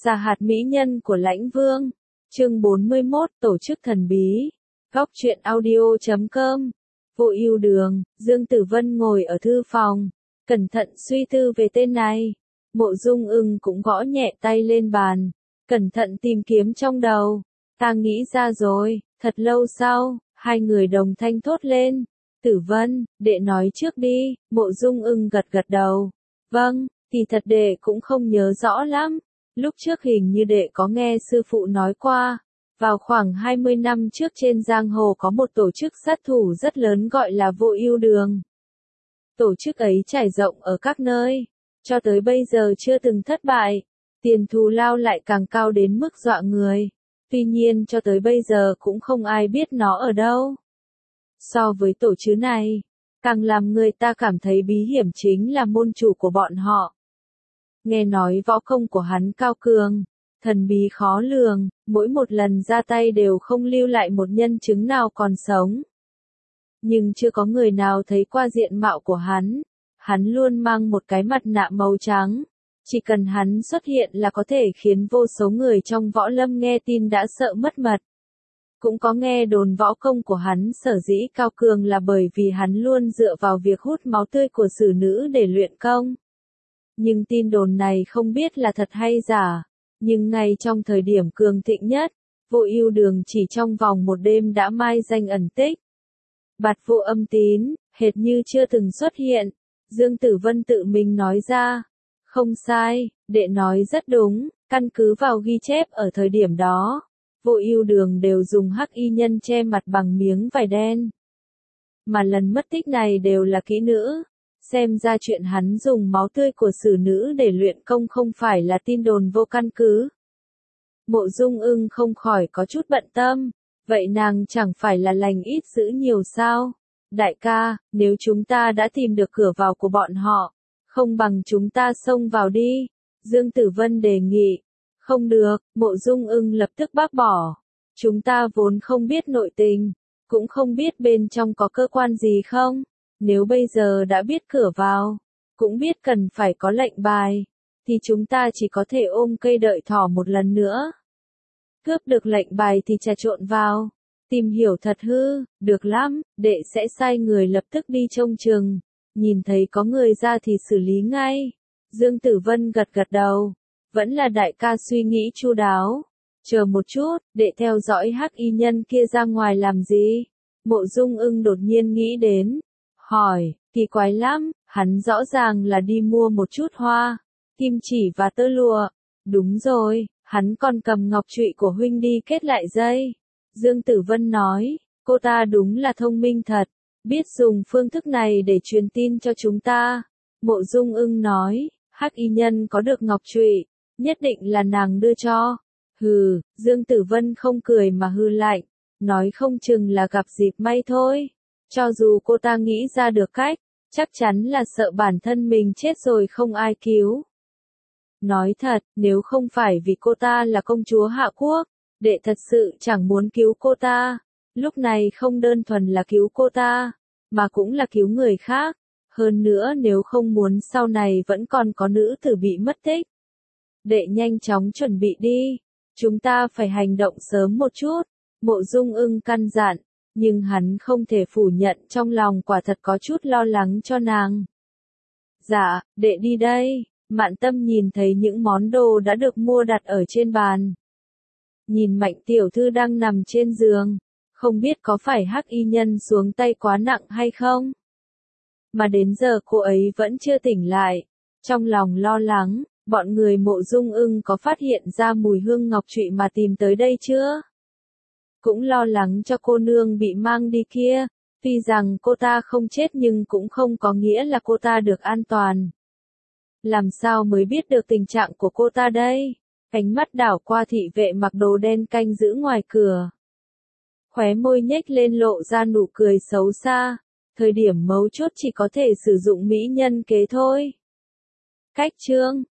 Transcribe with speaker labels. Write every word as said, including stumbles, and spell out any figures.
Speaker 1: Giả hạt mỹ nhân của Lãnh Vương. Chương bốn mươi mốt, tổ chức thần bí. Góc truyện audio chấm com. Vô ưu đường, Dương Tử Vân ngồi ở thư phòng, cẩn thận suy tư về tên này. Mộ Dung Ưng cũng gõ nhẹ tay lên bàn, cẩn thận tìm kiếm trong đầu. Ta nghĩ ra rồi. Thật lâu sau, hai người đồng thanh thốt lên. Tử Vân, đệ nói trước đi. Mộ Dung Ưng gật gật đầu. Vâng, thì thật đệ cũng không nhớ rõ lắm. Lúc trước hình như đệ có nghe sư phụ nói qua, vào khoảng hai mươi năm trước trên giang hồ có một tổ chức sát thủ rất lớn gọi là Vô Ưu Đường. Tổ chức ấy trải rộng ở các nơi, cho tới bây giờ chưa từng thất bại, tiền thù lao lại càng cao đến mức dọa người. Tuy nhiên cho tới bây giờ cũng không ai biết nó ở đâu. So với tổ chức này, càng làm người ta cảm thấy bí hiểm chính là môn chủ của bọn họ. Nghe nói võ công của hắn cao cường, thần bí khó lường, mỗi một lần ra tay đều không lưu lại một nhân chứng nào còn sống. Nhưng chưa có người nào thấy qua diện mạo của hắn. Hắn luôn mang một cái mặt nạ màu trắng. Chỉ cần hắn xuất hiện là có thể khiến vô số người trong võ lâm nghe tin đã sợ mất mật. Cũng có nghe đồn võ công của hắn sở dĩ cao cường là bởi vì hắn luôn dựa vào việc hút máu tươi của xử nữ để luyện công. Nhưng tin đồn này không biết là thật hay giả. Nhưng ngay trong thời điểm cường thịnh nhất, Vô Ưu Đường chỉ trong vòng một đêm đã mai danh ẩn tích. Bạt Vô Âm Tín, hệt như chưa từng xuất hiện. Dương Tử Vân tự mình nói ra. Không sai, đệ nói rất đúng, căn cứ vào ghi chép ở thời điểm đó. Vô Ưu Đường đều dùng hắc y nhân che mặt bằng miếng vải đen. Mà lần mất tích này đều là kỹ nữ. Xem ra chuyện hắn dùng máu tươi của xử nữ để luyện công không phải là tin đồn vô căn cứ. Mộ Dung Ưng không khỏi có chút bận tâm. Vậy nàng chẳng phải là lành ít dữ nhiều sao? Đại ca, nếu chúng ta đã tìm được cửa vào của bọn họ, không bằng chúng ta xông vào đi. Dương Tử Vân đề nghị. Không được, Mộ Dung Ưng lập tức bác bỏ. Chúng ta vốn không biết nội tình, cũng không biết bên trong có cơ quan gì không. Nếu bây giờ đã biết cửa vào, cũng biết cần phải có lệnh bài, thì chúng ta chỉ có thể ôm cây đợi thỏ một lần nữa. Cướp được lệnh bài thì trà trộn vào, tìm hiểu thật hư, được lắm, đệ sẽ sai người lập tức đi trông chừng, nhìn thấy có người ra thì xử lý ngay. Dương Tử Vân gật gật đầu, vẫn là đại ca suy nghĩ chu đáo. Chờ một chút, đệ theo dõi hắc y nhân kia ra ngoài làm gì? Mộ Dung Ưng đột nhiên nghĩ đến. Hỏi, kỳ quái lắm, hắn rõ ràng là đi mua một chút hoa, kim chỉ và tơ lụa. Đúng rồi, hắn còn cầm ngọc trụy của huynh đi kết lại dây. Dương Tử Vân nói, cô ta đúng là thông minh thật, biết dùng phương thức này để truyền tin cho chúng ta. Mộ Dung Ưng nói, hắc y nhân có được ngọc trụy, nhất định là nàng đưa cho. Hừ, Dương Tử Vân không cười mà hừ lạnh, nói không chừng là gặp dịp may thôi. Cho dù cô ta nghĩ ra được cách, chắc chắn là sợ bản thân mình chết rồi không ai cứu. Nói thật, nếu không phải vì cô ta là công chúa Hạ Quốc, đệ thật sự chẳng muốn cứu cô ta. Lúc này không đơn thuần là cứu cô ta, mà cũng là cứu người khác. Hơn nữa nếu không muốn sau này vẫn còn có nữ tử bị mất tích. Đệ nhanh chóng chuẩn bị đi, chúng ta phải hành động sớm một chút. Mộ Dung Ưng căn dặn. Nhưng hắn không thể phủ nhận trong lòng quả thật có chút lo lắng cho nàng. Dạ, đệ đi đây. Mạn Tâm nhìn thấy những món đồ đã được mua đặt ở trên bàn. Nhìn Mạnh tiểu thư đang nằm trên giường, không biết có phải hắc y nhân xuống tay quá nặng hay không. Mà đến giờ cô ấy vẫn chưa tỉnh lại. Trong lòng lo lắng, bọn người Mộ Dung Ưng có phát hiện ra mùi hương ngọc trụy mà tìm tới đây chưa? Cũng lo lắng cho cô nương bị mang đi kia, tuy rằng cô ta không chết nhưng cũng không có nghĩa là cô ta được an toàn. Làm sao mới biết được tình trạng của cô ta đây? Ánh mắt đảo qua thị vệ mặc đồ đen canh giữ ngoài cửa. Khóe môi nhếch lên lộ ra nụ cười xấu xa, thời điểm mấu chốt chỉ có thể sử dụng mỹ nhân kế thôi. Cách chương